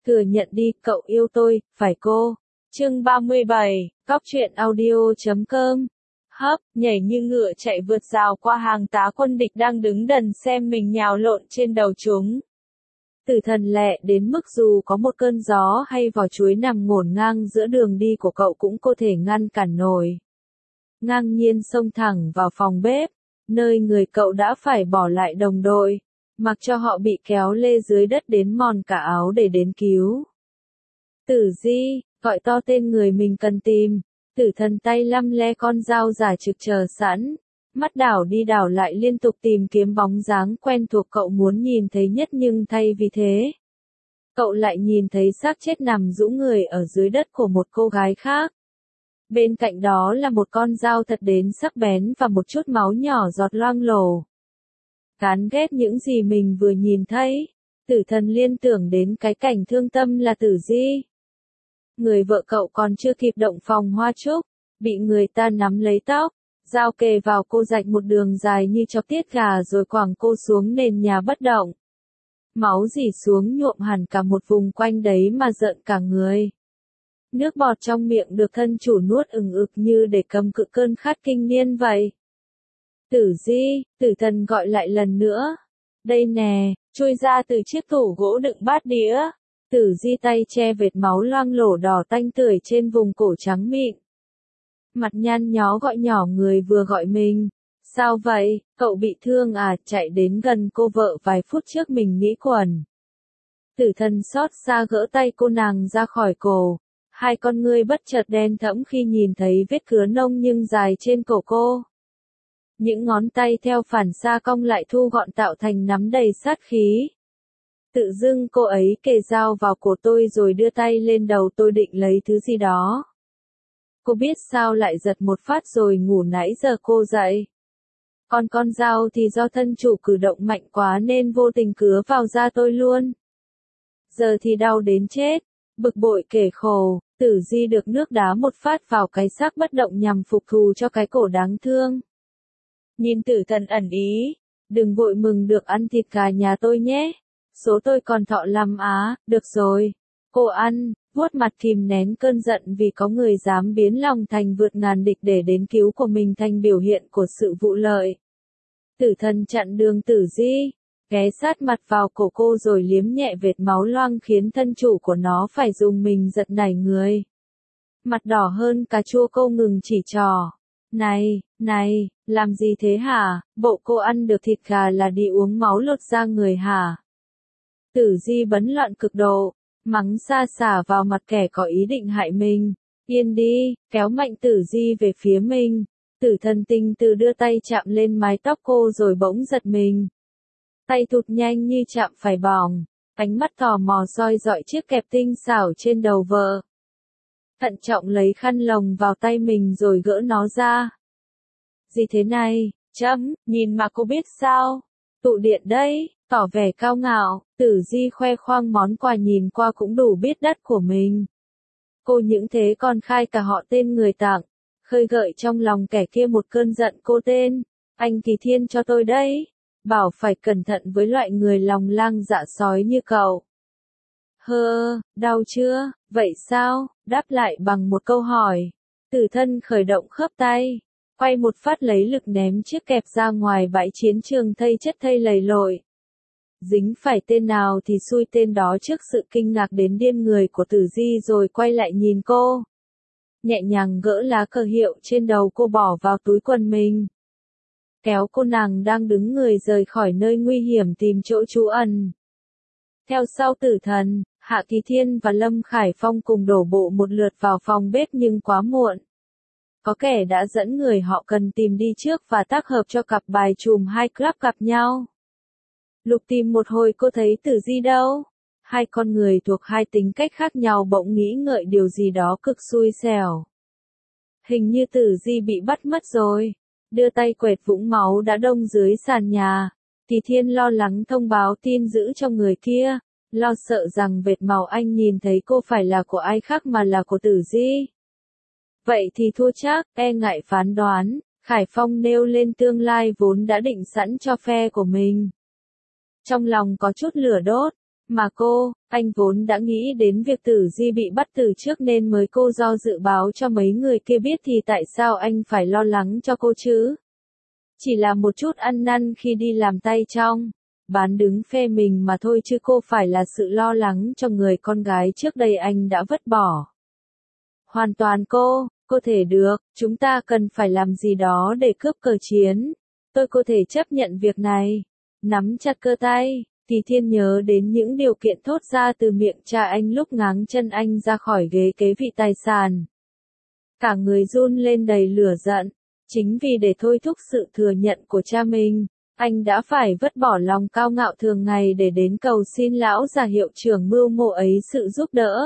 Thừa nhận đi, cậu yêu tôi, phải cô. Chương 37, cóc truyện audio.com. Hấp, nhảy như ngựa chạy vượt rào qua hàng tá quân địch đang đứng đần xem mình nhào lộn trên đầu chúng. Tử thần lẹ đến mức dù có một cơn gió hay vỏ chuối nằm ngổn ngang giữa đường đi của cậu cũng có thể ngăn cản nổi. Ngang nhiên xông thẳng vào phòng bếp, nơi người cậu đã phải bỏ lại đồng đội, mặc cho họ bị kéo lê dưới đất đến mòn cả áo để đến cứu. Tử Di, gọi to tên người mình cần tìm. Tử thần tay lăm le con dao giả trực chờ sẵn, mắt đảo đi đảo lại liên tục tìm kiếm bóng dáng quen thuộc cậu muốn nhìn thấy nhất, nhưng thay vì thế, cậu lại nhìn thấy xác chết nằm rũ người ở dưới đất của một cô gái khác. Bên cạnh đó là một con dao thật đến sắc bén và một chút máu nhỏ giọt loang lổ. Chán ghét những gì mình vừa nhìn thấy, tử thần liên tưởng đến cái cảnh thương tâm là Tử Di. Người vợ cậu còn chưa kịp động phòng hoa trúc, bị người ta nắm lấy tóc, dao kề vào cô rạch một đường dài như chọc tiết gà rồi quẳng cô xuống nền nhà bất động. Máu rỉ xuống nhuộm hẳn cả một vùng quanh đấy mà rợn cả người. Nước bọt trong miệng được thân chủ nuốt ừng ực như để cầm cự cơn khát kinh niên vậy. Tử Di, tử thần gọi lại lần nữa. Đây nè, chui ra từ chiếc tủ gỗ đựng bát đĩa. Tử Di tay che vệt máu loang lổ đỏ tanh tưởi trên vùng cổ trắng mịn. Mặt nhăn nhó gọi nhỏ người vừa gọi mình. Sao vậy, cậu bị thương à? Chạy đến gần cô vợ vài phút trước mình nghĩ quẩn. Tử thần xót xa gỡ tay cô nàng ra khỏi cổ. Hai con ngươi bất chợt đen thẫm khi nhìn thấy vết cứa nông nhưng dài trên cổ cô. Những ngón tay theo phản xạ cong lại thu gọn tạo thành nắm đầy sát khí. Tự dưng cô ấy kề dao vào cổ tôi rồi đưa tay lên đầu tôi định lấy thứ gì đó. Cô biết sao lại giật một phát rồi ngủ nãy giờ cô dậy. Còn con dao thì do thân chủ cử động mạnh quá nên vô tình cứa vào da tôi luôn. Giờ thì đau đến chết, bực bội kể khổ, Tử Di được nước đá một phát vào cái xác bất động nhằm phục thù cho cái cổ đáng thương. Nhìn tử thần ẩn ý, đừng vội mừng được ăn thịt gà nhà tôi nhé. Số tôi còn thọ lắm á, được rồi. Cô ăn, vuốt mặt kìm nén cơn giận vì có người dám biến lòng thành vượt ngàn địch để đến cứu của mình thành biểu hiện của sự vụ lợi. Tử thần chặn đường Tử Di, ghé sát mặt vào cổ cô rồi liếm nhẹ vệt máu loang khiến thân chủ của nó phải dùng mình giật nảy người. Mặt đỏ hơn cà chua cô ngừng chỉ trỏ. Này, làm gì thế hả? Bộ cô ăn được thịt gà là đi uống máu lột da người hả? Tử Di bấn loạn cực độ, mắng xa xả vào mặt kẻ có ý định hại mình. Yên đi, kéo mạnh Tử Di về phía mình. Tử thần tình từ đưa tay chạm lên mái tóc cô rồi bỗng giật mình. Tay thụt nhanh như chạm phải bỏng, ánh mắt tò mò soi dọi chiếc kẹp tinh xảo trên đầu vợ. Thận trọng lấy khăn lồng vào tay mình rồi gỡ nó ra. Gì thế này, nhìn mà cô biết sao? Tụ điện đấy, tỏ vẻ cao ngạo, Tử Di khoe khoang món quà nhìn qua cũng đủ biết đắt của mình. Cô những thế còn khai cả họ tên người tặng, khơi gợi trong lòng kẻ kia một cơn giận cô tên. Anh Kỳ Thiên cho tôi đấy, bảo phải cẩn thận với loại người lòng lang dạ sói như cậu. Đau chưa, vậy sao? Đáp lại bằng một câu hỏi. Tử thân khởi động khớp tay, quay một phát lấy lực ném chiếc kẹp ra ngoài bãi chiến trường thây chất thây lầy lội. Dính phải tên nào thì xui tên đó trước sự kinh ngạc đến điên người của Tử Di rồi quay lại nhìn cô. Nhẹ nhàng gỡ lá cờ hiệu trên đầu cô bỏ vào túi quần mình. Kéo cô nàng đang đứng người rời khỏi nơi nguy hiểm tìm chỗ trú ẩn. Theo sau tử thần, Hạ Kỳ Thiên và Lâm Khải Phong cùng đổ bộ một lượt vào phòng bếp nhưng quá muộn. Có kẻ đã dẫn người họ cần tìm đi trước và tác hợp cho cặp bài chùm hai club gặp nhau. Lục tìm một hồi cô thấy Tử Di đâu. Hai con người thuộc hai tính cách khác nhau bỗng nghĩ ngợi điều gì đó cực xui xẻo. Hình như Tử Di bị bắt mất rồi. Đưa tay quệt vũng máu đã đông dưới sàn nhà. Kỳ Thiên lo lắng thông báo tin dữ cho người kia, lo sợ rằng vệt màu anh nhìn thấy cô phải là của ai khác mà là của Tử Di. Vậy thì thua chắc, e ngại phán đoán, Khải Phong nêu lên tương lai vốn đã định sẵn cho phe của mình. Trong lòng có chút lửa đốt, Mà cô, anh vốn đã nghĩ đến việc Tử Di bị bắt từ trước nên mới cô do dự báo cho mấy người kia biết thì tại sao anh phải lo lắng cho cô chứ? Chỉ là một chút ăn năn khi đi làm tay trong, bán đứng phe mình mà thôi chứ cô phải là sự lo lắng cho người con gái trước đây anh đã vứt bỏ. Hoàn toàn cô thể được, chúng ta cần phải làm gì đó để cướp cờ chiến. Tôi có thể chấp nhận việc này. Nắm chặt cơ tay, Thì Thiên nhớ đến những điều kiện thốt ra từ miệng cha anh lúc ngáng chân anh ra khỏi ghế kế vị tài sản. Cả người run lên đầy lửa giận. Chính vì để thôi thúc sự thừa nhận của cha mình, anh đã phải vứt bỏ lòng cao ngạo thường ngày để đến cầu xin lão già hiệu trưởng mưu mô ấy sự giúp đỡ.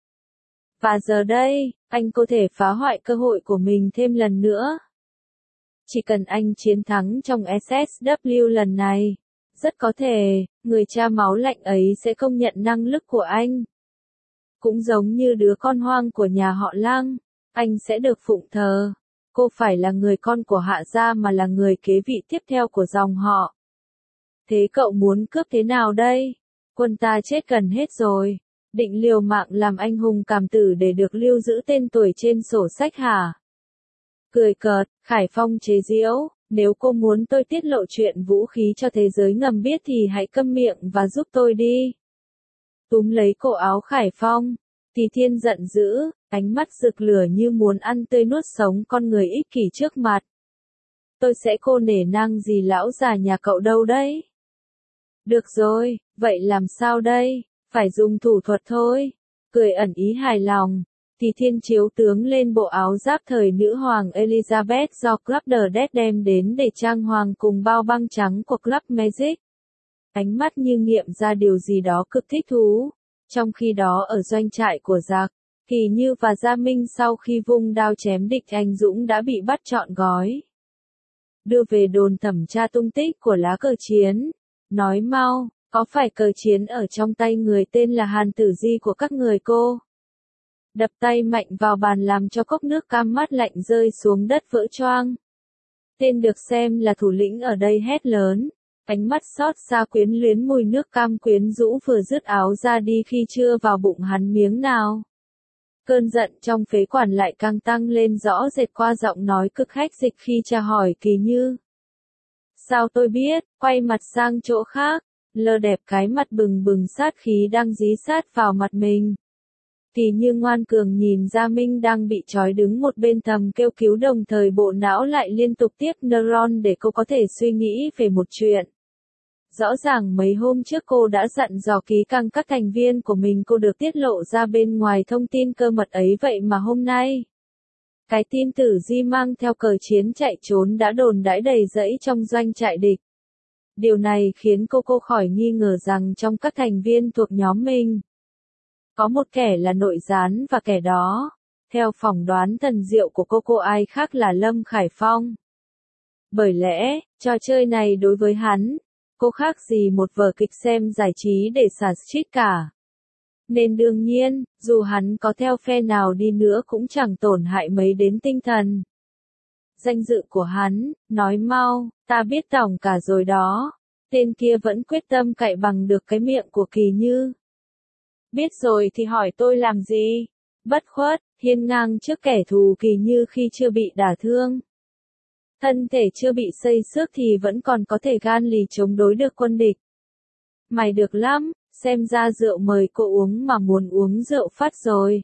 Và giờ đây, anh có thể phá hoại cơ hội của mình thêm lần nữa. Chỉ cần anh chiến thắng trong SSW lần này, rất có thể, người cha máu lạnh ấy sẽ công nhận năng lực của anh. Cũng giống như đứa con hoang của nhà họ Lăng, anh sẽ được phụng thờ. Cô phải là người con của Hạ gia mà là người kế vị tiếp theo của dòng họ. Thế cậu muốn cướp thế nào đây? Quân ta chết gần hết rồi. Định liều mạng làm anh hùng cảm tử để được lưu giữ tên tuổi trên sổ sách hả? Cười cợt, Khải Phong chế giễu, nếu cô muốn tôi tiết lộ chuyện vũ khí cho thế giới ngầm biết thì hãy câm miệng và giúp tôi đi. Túm lấy cổ áo Khải Phong, Thì Thiên giận dữ, ánh mắt rực lửa như muốn ăn tươi nuốt sống con người ích kỷ trước mặt. Tôi sẽ cô nể nang gì lão già nhà cậu đâu đấy? Được rồi, vậy làm sao đây? Phải dùng thủ thuật thôi. Cười ẩn ý hài lòng. Thì Thiên chiếu tướng lên bộ áo giáp thời nữ hoàng Elizabeth do Club The Dead đem đến để trang hoàng cùng bao băng trắng của Club Magic. Ánh mắt như nghiệm ra điều gì đó cực thích thú. Trong khi đó ở doanh trại của giặc, Kỳ Như và Gia Minh sau khi vung đao chém địch anh dũng đã bị bắt trọn gói. Đưa về đồn thẩm tra tung tích của lá cờ chiến. Nói mau, có phải cờ chiến ở trong tay người tên là Hàn Tử Di của các người cô? Đập tay mạnh vào bàn làm cho cốc nước cam mát lạnh rơi xuống đất vỡ choang. Tên được xem là thủ lĩnh ở đây hét lớn. Ánh mắt xót xa quyến luyến mùi nước cam quyến rũ vừa dứt áo ra đi khi chưa vào bụng hắn miếng nào. Cơn giận trong phế quản lại càng tăng lên rõ rệt qua giọng nói cực hách dịch khi tra hỏi Kỳ Như. Sao tôi biết, quay mặt sang chỗ khác, lơ đẹp cái mặt bừng bừng sát khí đang dí sát vào mặt mình. Kỳ Như ngoan cường nhìn Gia Minh đang bị trói đứng một bên thầm kêu cứu đồng thời bộ não lại liên tục tiếp neuron để cô có thể suy nghĩ về một chuyện. Rõ ràng mấy hôm trước cô đã dặn dò ký căng các thành viên của mình cô được tiết lộ ra bên ngoài thông tin cơ mật ấy vậy mà hôm nay. Cái tin Tử Di mang theo cờ chiến chạy trốn đã đồn đãi đầy rẫy trong doanh trại địch. Điều này khiến cô khỏi nghi ngờ rằng trong các thành viên thuộc nhóm mình, có một kẻ là nội gián và kẻ đó, theo phỏng đoán thần diệu của cô ai khác là Lâm Khải Phong. Bởi lẽ, trò chơi này đối với hắn, cô khác gì một vở kịch xem giải trí để xả stress cả. Nên đương nhiên, dù hắn có theo phe nào đi nữa cũng chẳng tổn hại mấy đến tinh thần. Danh dự của hắn, nói mau, ta biết tổng cả rồi đó. Tên kia vẫn quyết tâm cậy bằng được cái miệng của Kỳ Như. Biết rồi thì hỏi tôi làm gì? Bất khuất, hiên ngang trước kẻ thù Kỳ Như khi chưa bị đả thương. Thân thể chưa bị xây xước thì vẫn còn có thể gan lì chống đối được quân địch. Mày được lắm, xem ra rượu mời cô uống mà muốn uống rượu phát rồi.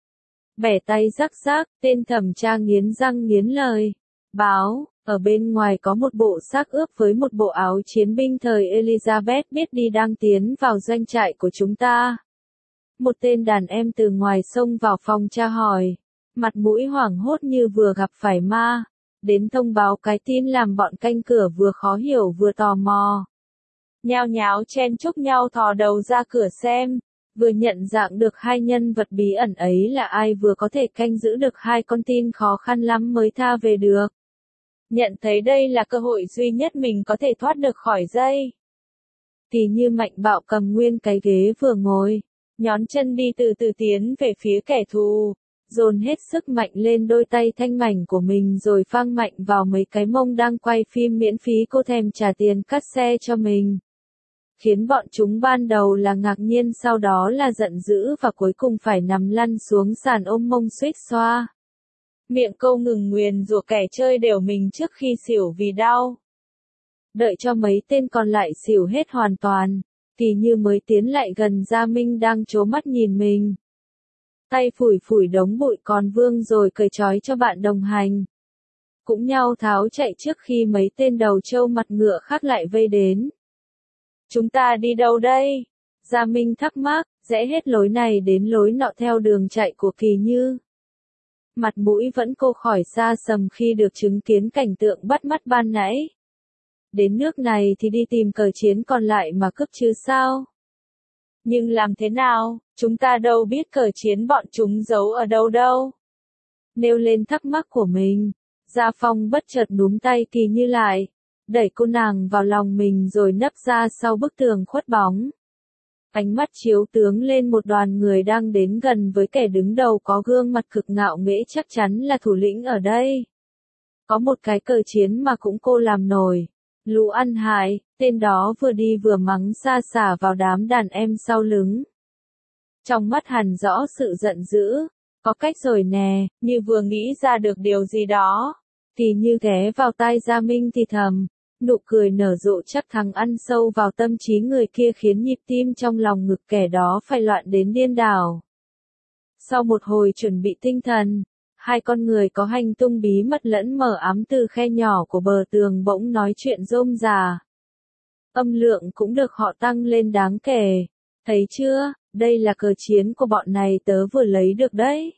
Bẻ tay rắc rác, tên thẩm tra nghiến răng nghiến lời. Báo, ở bên ngoài có một bộ xác ướp với một bộ áo chiến binh thời Elizabeth biết đi đang tiến vào doanh trại của chúng ta. Một tên đàn em từ ngoài xông vào phòng tra hỏi. Mặt mũi hoảng hốt như vừa gặp phải ma. Đến thông báo cái tin làm bọn canh cửa vừa khó hiểu vừa tò mò. Nhao nháo chen chúc nhau thò đầu ra cửa xem. Vừa nhận dạng được hai nhân vật bí ẩn ấy là ai vừa có thể canh giữ được hai con tin khó khăn lắm mới tha về được. Nhận thấy đây là cơ hội duy nhất mình có thể thoát được khỏi dây. Kỳ Như mạnh bạo cầm nguyên cái ghế vừa ngồi. Nhón chân đi từ từ tiến về phía kẻ thù. Dồn hết sức mạnh lên đôi tay thanh mảnh của mình rồi phang mạnh vào mấy cái mông đang quay phim miễn phí cô thèm trả tiền cắt xe cho mình. khiến bọn chúng ban đầu là ngạc nhiên, sau đó là giận dữ và cuối cùng phải nằm lăn xuống sàn ôm mông xuýt xoa. Miệng câu ngừng nguyền rủa kẻ chơi đều mình trước khi xỉu vì đau. Đợi cho mấy tên còn lại xỉu hết hoàn toàn, Kỳ Như mới tiến lại gần Gia Minh đang trố mắt nhìn mình. Tay phủi phủi đống bụi còn vương rồi cởi trói cho bạn đồng hành. Cũng nhao tháo chạy trước khi mấy tên đầu trâu mặt ngựa khác lại vây đến. Chúng ta đi đâu đây? Gia Minh thắc mắc, rẽ hết lối này đến lối nọ theo đường chạy của Kỳ Như. Mặt mũi vẫn cô khỏi xa sầm khi được chứng kiến cảnh tượng bắt mắt ban nãy. Đến nước này thì đi tìm cờ chiến còn lại mà cướp chứ sao? Nhưng làm thế nào, chúng ta đâu biết cờ chiến bọn chúng giấu ở đâu đâu. Nêu lên thắc mắc của mình, Gia Phong bất chợt núm tay Kỳ Như lại, đẩy cô nàng vào lòng mình rồi nấp ra sau bức tường khuất bóng. Ánh mắt chiếu tướng lên một đoàn người đang đến gần với kẻ đứng đầu có gương mặt cực ngạo nghễ, chắc chắn là thủ lĩnh ở đây. Có một cái cờ chiến mà cũng cô làm nổi. Lũ ăn hại, tên đó vừa đi vừa mắng xa xả vào đám đàn em sau lưng. Trong mắt hằn rõ sự giận dữ. Có cách rồi nè, như vừa nghĩ ra được điều gì đó. Kỳ Như ghé vào tai Gia Minh thì thầm, nụ cười nở rộ chắc thắng ăn sâu vào tâm trí người kia khiến nhịp tim trong lòng ngực kẻ đó phải loạn đến điên đảo. Sau một hồi chuẩn bị tinh thần, hai con người có hành tung bí mật lẫn mờ ám từ khe nhỏ của bờ tường bỗng nói chuyện rôm rà. Âm lượng cũng được họ tăng lên đáng kể. Thấy chưa, đây là cờ chiến của bọn này tớ vừa lấy được đấy.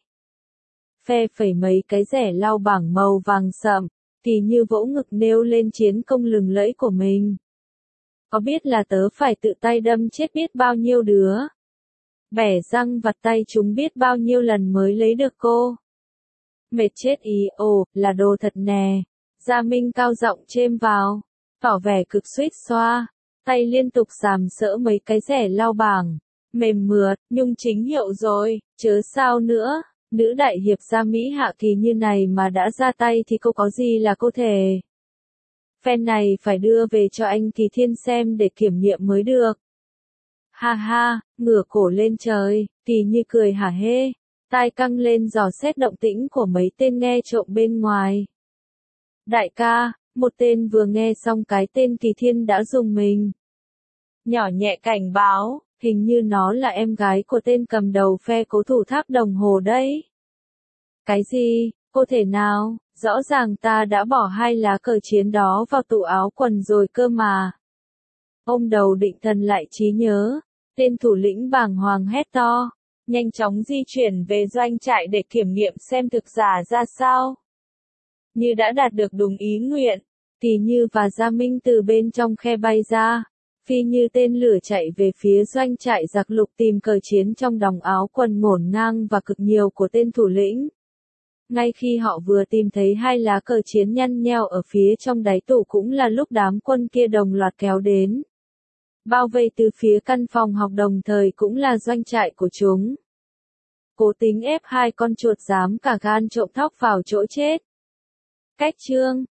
Phe phẩy mấy cái rẻ lau bảng màu vàng sậm, Kỳ Như vỗ ngực nêu lên chiến công lừng lẫy của mình. Có biết là tớ phải tự tay đâm chết biết bao nhiêu đứa. Bẻ răng vặt tay chúng biết bao nhiêu lần mới lấy được cô. Mệt chết ý, ồ, là đồ thật nè. Gia Minh cao giọng chêm vào, tỏ vẻ cực suýt xoa, tay liên tục sàm sỡ mấy cái rẻ lau bảng, mềm mượt, nhung chính hiệu rồi, chớ sao nữa. Nữ đại hiệp gia Mỹ Hạ Kỳ Như này mà đã ra tay thì cô có gì là cô thể. Phen này phải đưa về cho anh Kỳ Thiên xem để kiểm nghiệm mới được. Ha ha, ngửa cổ lên trời, Kỳ Như cười hả hê, tai căng lên dò xét động tĩnh của mấy tên nghe trộm bên ngoài. Đại ca, một tên vừa nghe xong cái tên Kỳ Thiên đã rùng mình. Nhỏ nhẹ cảnh báo, hình như nó là em gái của tên cầm đầu phe cố thủ tháp đồng hồ đấy. Cái gì, cô thể nào, rõ ràng ta đã bỏ hai lá cờ chiến đó vào tủ áo quần rồi cơ mà. Ôm đầu định thần lại trí nhớ, tên thủ lĩnh bàng hoàng hét to, nhanh chóng di chuyển về doanh trại để kiểm nghiệm xem thực giả ra sao. Như đã đạt được đúng ý nguyện, Kỳ Như và Gia Minh từ bên trong khe bay ra, phi như tên lửa chạy về phía doanh trại giặc lục tìm cờ chiến trong đòng áo quần ngổn ngang và cực nhiều của tên thủ lĩnh. Ngay khi họ vừa tìm thấy hai lá cờ chiến nhăn nheo ở phía trong đáy tủ cũng là lúc đám quân kia đồng loạt kéo đến. Bao vây từ phía căn phòng học đồng thời cũng là doanh trại của chúng. Cố tính ép hai con chuột dám cả gan trộm thóc vào chỗ chết. Cách chương